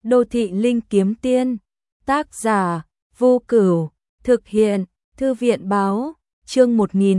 Đô thị linh kiếm tiên. Tác giả Vô Cửu. Thực hiện Thư viện báo. Chương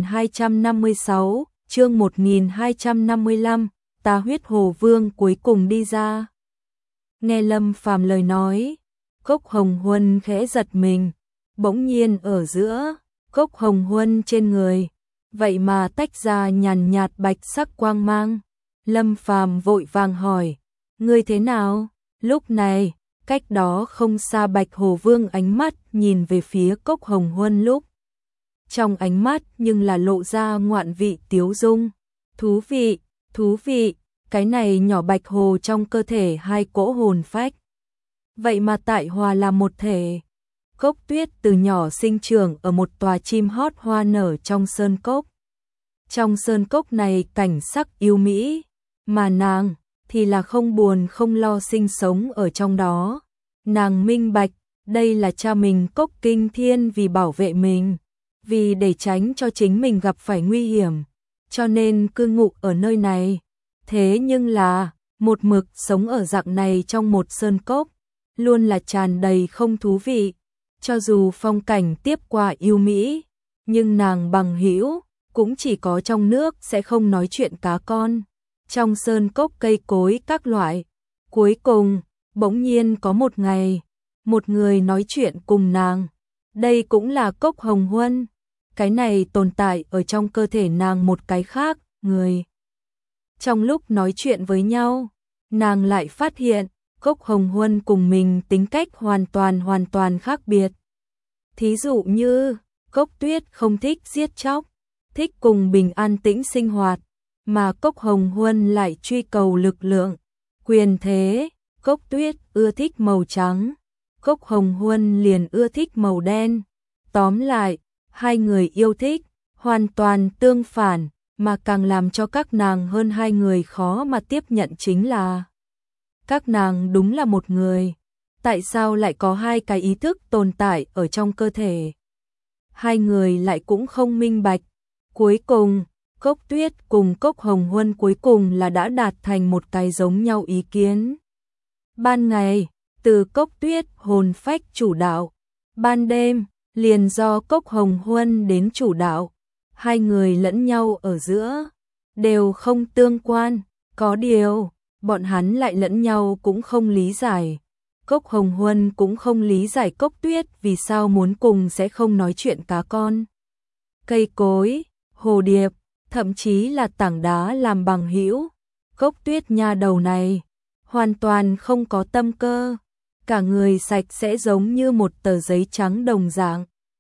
1256, chương 1255, Ta Huyết Hồ Vương cuối cùng đi ra. Nghe Lâm Phàm lời nói, Cốc Hồng Huân khẽ giật mình, bỗng nhiên ở giữa Cốc Hồng Huân trên người, vậy mà tách ra nhàn nhạt bạch sắc quang mang. Lâm Phàm vội vàng hỏi, ngươi thế nào? Lúc này, cách đó không xa Bạch Hồ Vương ánh mắt nhìn về phía Cốc Hồng Huân lúc. Trong ánh mắt nhưng là lộ ra ngoạn vị tiếu dung. Thú vị, cái này nhỏ Bạch Hồ trong cơ thể hai cỗ hồn phách. Vậy mà tại hòa là một thể. Cốc Tuyết từ nhỏ sinh trưởng ở một tòa chim hót hoa nở trong sơn cốc. Trong sơn cốc này cảnh sắc yêu mỹ, mà nàng thì là không buồn không lo sinh sống ở trong đó. Nàng minh bạch, đây là cha mình Cốc Kinh Thiên vì bảo vệ mình, vì để tránh cho chính mình gặp phải nguy hiểm, cho nên cư ngụ ở nơi này. Thế nhưng là, một mực sống ở dạng này trong một sơn cốc, luôn là tràn đầy không thú vị. Cho dù phong cảnh tiếp qua yêu mỹ, nhưng nàng bằng hữu cũng chỉ có trong nước, sẽ không nói chuyện cá con. Trong sơn cốc cây cối các loại. Cuối cùng, bỗng nhiên có một ngày, một người nói chuyện cùng nàng. Đây cũng là Cốc Hồng Huân. Cái này tồn tại ở trong cơ thể nàng một cái khác, người. Trong lúc nói chuyện với nhau, nàng lại phát hiện, Cốc Hồng Huân cùng mình tính cách hoàn toàn khác biệt. Thí dụ như, Cốc Tuyết không thích giết chóc, thích cùng bình an tĩnh sinh hoạt, mà Cốc Hồng Huân lại truy cầu lực lượng, quyền thế. Cốc Tuyết ưa thích màu trắng, Cốc Hồng Huân liền ưa thích màu đen. Tóm lại, hai người yêu thích hoàn toàn tương phản, mà càng làm cho các nàng hơn hai người khó mà tiếp nhận chính là các nàng đúng là một người, tại sao lại có hai cái ý thức tồn tại ở trong cơ thể? Hai người lại cũng không minh bạch. Cuối cùng, Cốc Tuyết cùng Cốc Hồng Huân cuối cùng là đã đạt thành một cái giống nhau ý kiến. Ban ngày, từ Cốc Tuyết hồn phách chủ đạo, ban đêm, liền do Cốc Hồng Huân đến chủ đạo. Hai người lẫn nhau ở giữa, đều không tương quan, có điều, bọn hắn lại lẫn nhau cũng không lý giải. Cốc Hồng Huân cũng không lý giải Cốc Tuyết vì sao muốn cùng sẽ không nói chuyện cá con, cây cối, hồ điệp, thậm chí là tảng đá làm bằng hữu. Cốc Tuyết nha đầu này, hoàn toàn không có tâm cơ, cả người sạch sẽ giống như một tờ giấy trắng đồng dạng.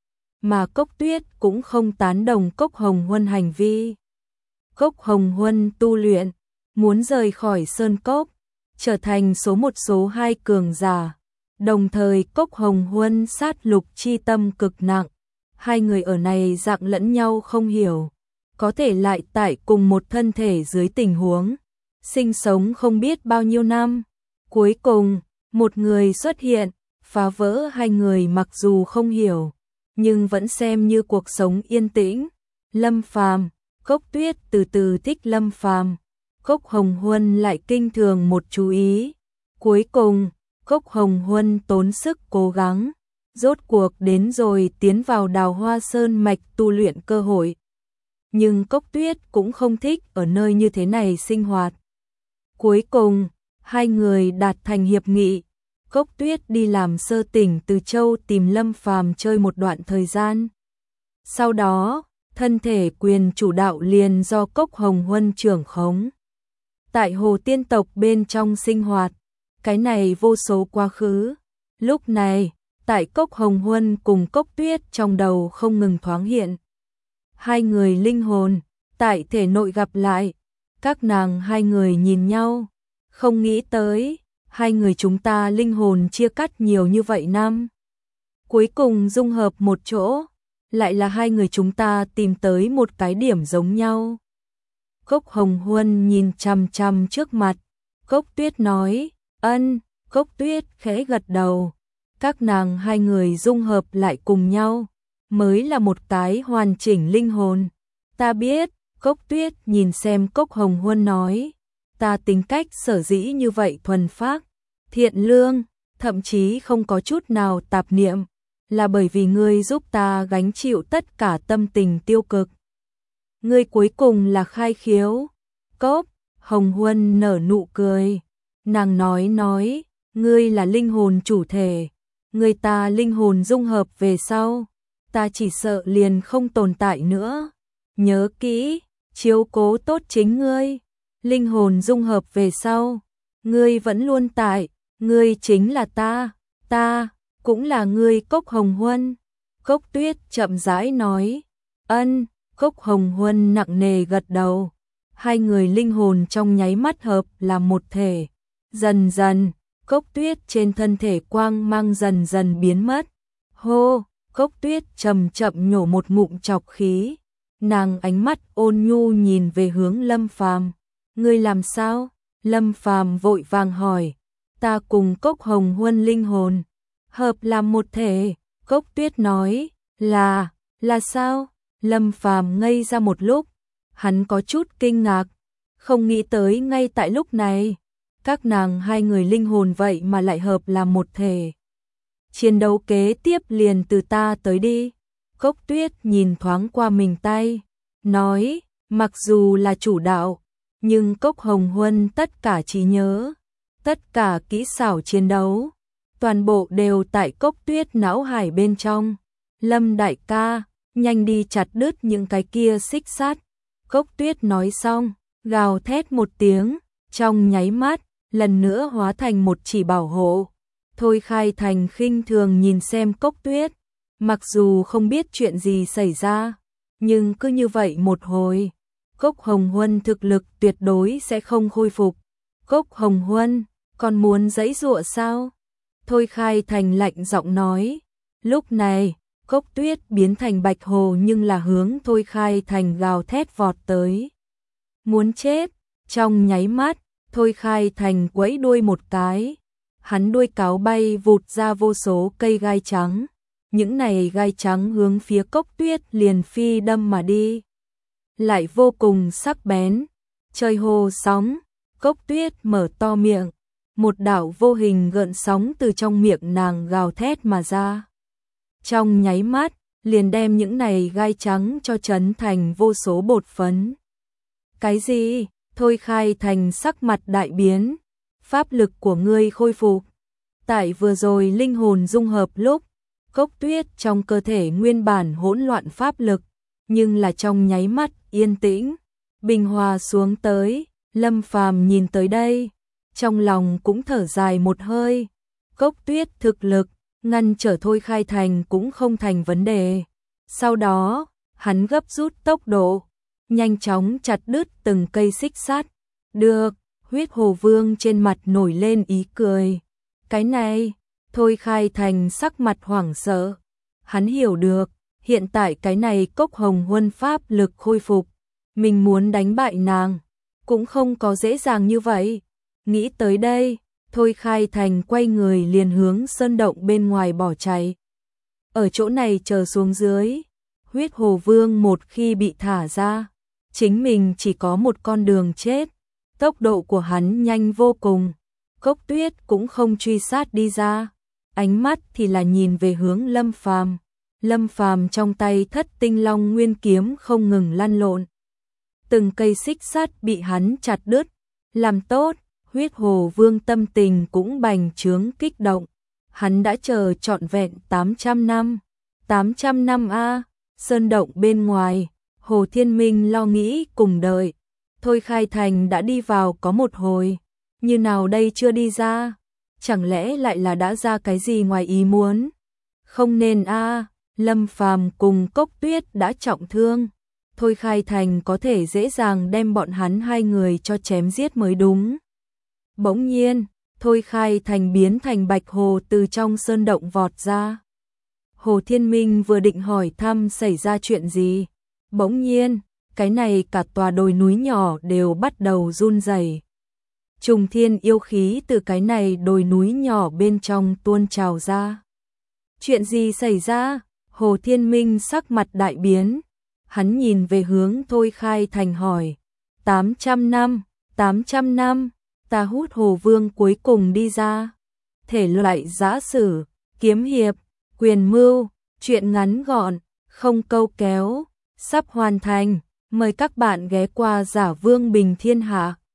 Mà Cốc Tuyết cũng không tán đồng Cốc Hồng Huân hành vi. Cốc Hồng Huân tu luyện, muốn rời khỏi sơn cốc, trở thành số một số hai cường giả. Đồng thời Cốc Hồng Huân sát lục chi tâm cực nặng. Hai người ở này dạng lẫn nhau không hiểu, có thể lại tại cùng một thân thể dưới tình huống sinh sống không biết bao nhiêu năm. Cuối cùng, một người xuất hiện, phá vỡ hai người mặc dù không hiểu, nhưng vẫn xem như cuộc sống yên tĩnh. Lâm Phàm. Cốc Tuyết từ từ thích Lâm Phàm, Cốc Hồng Huân lại kinh thường một chú ý. Cuối cùng, Cốc Hồng Huân tốn sức cố gắng, rốt cuộc đến rồi tiến vào Đào Hoa Sơn mạch tu luyện cơ hội. Nhưng Cốc Tuyết cũng không thích ở nơi như thế này sinh hoạt. Cuối cùng, hai người đạt thành hiệp nghị. Cốc Tuyết đi làm sơ tỉnh Từ Châu tìm Lâm Phàm chơi một đoạn thời gian. Sau đó, thân thể quyền chủ đạo liền do Cốc Hồng Huân trưởng khống. Tại Hồ Tiên tộc bên trong sinh hoạt, cái này vô số quá khứ. Lúc này, tại Cốc Hồng Huân cùng Cốc Tuyết trong đầu không ngừng thoáng hiện. Hai người linh hồn, tại thể nội gặp lại. Các nàng hai người nhìn nhau, không nghĩ tới, hai người chúng ta linh hồn chia cắt nhiều như vậy năm. Cuối cùng dung hợp một chỗ, lại là hai người chúng ta tìm tới một cái điểm giống nhau. Cốc Hồng Huân nhìn chằm chằm trước mặt, Cốc Tuyết nói, ân. Cốc Tuyết khẽ gật đầu. Các nàng hai người dung hợp lại cùng nhau, mới là một cái hoàn chỉnh linh hồn. Ta biết. Cốc Tuyết nhìn xem Cốc Hồng Huân nói, ta tính cách sở dĩ như vậy thuần phác, thiện lương, thậm chí không có chút nào tạp niệm, là bởi vì ngươi giúp ta gánh chịu tất cả tâm tình tiêu cực. Ngươi cuối cùng là khai khiếu. Cốc Hồng Huân nở nụ cười. Nàng nói, ngươi là linh hồn chủ thể, người ta linh hồn dung hợp về sau, ta chỉ sợ liền không tồn tại nữa. Nhớ kỹ, chiếu cố tốt chính ngươi, linh hồn dung hợp về sau, ngươi vẫn luôn tại, ngươi chính là ta cũng là ngươi. Cốc Hồng Huân. Cốc Tuyết chậm rãi nói. Ân. Cốc Hồng Huân nặng nề gật đầu. Hai người linh hồn trong nháy mắt hợp là một thể. Dần dần, Cốc Tuyết trên thân thể quang mang dần dần biến mất. Hô. Cốc Tuyết chậm chậm nhổ một ngụm trọc khí. Nàng ánh mắt ôn nhu nhìn về hướng Lâm Phàm. Ngươi làm sao? Lâm Phàm vội vàng hỏi. Ta cùng Cốc Hồng Huân linh hồn hợp làm một thể. Cốc Tuyết nói. Là sao? Lâm Phàm ngây ra một lúc, hắn có chút kinh ngạc, không nghĩ tới ngay tại lúc này, các nàng hai người linh hồn vậy mà lại hợp làm một thể. Chiến đấu kế tiếp liền từ ta tới đi. Cốc Tuyết nhìn thoáng qua mình tay, nói, mặc dù là chủ đạo, nhưng Cốc Hồng Huân tất cả trí nhớ, tất cả kỹ xảo chiến đấu, toàn bộ đều tại Cốc Tuyết não hải bên trong. Lâm đại ca, nhanh đi chặt đứt những cái kia xích sắt. Cốc Tuyết nói xong, gào thét một tiếng, trong nháy mắt, lần nữa hóa thành một chỉ bảo hộ. Thôi Khai Thành khinh thường nhìn xem Cốc Tuyết, mặc dù không biết chuyện gì xảy ra, nhưng cứ như vậy một hồi, Cốc Hồng Huân thực lực tuyệt đối sẽ không khôi phục. Cốc Hồng Huân, còn muốn giãy giụa sao? Thôi Khai Thành lạnh giọng nói. Lúc này, Cốc Tuyết biến thành bạch hồ nhưng là hướng Thôi Khai Thành gào thét vọt tới. Muốn chết, trong nháy mắt, Thôi Khai Thành quẫy đuôi một cái. Hắn đuôi cáo bay vụt ra vô số cây gai trắng. Những này gai trắng hướng phía Cốc Tuyết liền phi đâm mà đi. Lại vô cùng sắc bén. Trời hồ sóng, Cốc Tuyết mở to miệng. Một đạo vô hình gợn sóng từ trong miệng nàng gào thét mà ra. Trong nháy mắt, liền đem những này gai trắng cho chấn thành vô số bột phấn. Cái gì? Thôi Khai Thành sắc mặt đại biến. Pháp lực của ngươi khôi phục. Tại vừa rồi linh hồn dung hợp lúc, Cốc Tuyết trong cơ thể nguyên bản hỗn loạn pháp lực, nhưng là trong nháy mắt yên tĩnh, bình hòa xuống tới. Lâm Phàm nhìn tới đây, trong lòng cũng thở dài một hơi. Cốc Tuyết thực lực ngăn trở Thôi Khai Thành cũng không thành vấn đề. Sau đó, hắn gấp rút tốc độ, nhanh chóng chặt đứt từng cây xích sắt. Được, Huyết Hồ Vương trên mặt nổi lên ý cười. Cái này, Thôi Khai Thành sắc mặt hoảng sợ. Hắn hiểu được, hiện tại cái này Cốc Hồng Huân pháp lực khôi phục, mình muốn đánh bại nàng, cũng không có dễ dàng như vậy. Nghĩ tới đây, Thôi Khai Thành quay người liền hướng sơn động bên ngoài bỏ chạy. Ở chỗ này chờ xuống dưới, Huyết Hồ Vương một khi bị thả ra, chính mình chỉ có một con đường chết. Tốc độ của hắn nhanh vô cùng, Cốc Tuyết cũng không truy sát đi ra, ánh mắt thì là nhìn về hướng Lâm Phàm. Lâm Phàm trong tay Thất Tinh Long Nguyên kiếm không ngừng lăn lộn. Từng cây xích sắt bị hắn chặt đứt, làm tốt. Huyết Hồ Vương tâm tình cũng bành trướng kích động. Hắn đã chờ trọn vẹn 800 năm. 800 năm a. Sơn động bên ngoài, Hồ Thiên Minh lo nghĩ cùng đợi. Thôi Khai Thành đã đi vào có một hồi, như nào đây chưa đi ra? Chẳng lẽ lại là đã ra cái gì ngoài ý muốn? Không nên a. Lâm Phàm cùng Cốc Tuyết đã trọng thương. Thôi Khai Thành có thể dễ dàng đem bọn hắn hai người cho chém giết mới đúng. Bỗng nhiên, Thôi Khai Thành biến thành bạch hồ từ trong sơn động vọt ra. Hồ Thiên Minh vừa định hỏi thăm xảy ra chuyện gì. Bỗng nhiên, cái này cả tòa đồi núi nhỏ đều bắt đầu run rẩy. Trùng thiên yêu khí từ cái này đồi núi nhỏ bên trong tuôn trào ra. Chuyện gì xảy ra? Hồ Thiên Minh sắc mặt đại biến. Hắn nhìn về hướng Thôi Khai Thành hỏi. 800 năm, 800 năm. Ta Hút Hồ Vương cuối cùng đi ra. thể loại giã sử, kiếm hiệp, quyền mưu, truyện ngắn gọn, không câu kéo, sắp hoàn thành. Mời các bạn ghé qua Giả Vương Bình Thiên Hạ.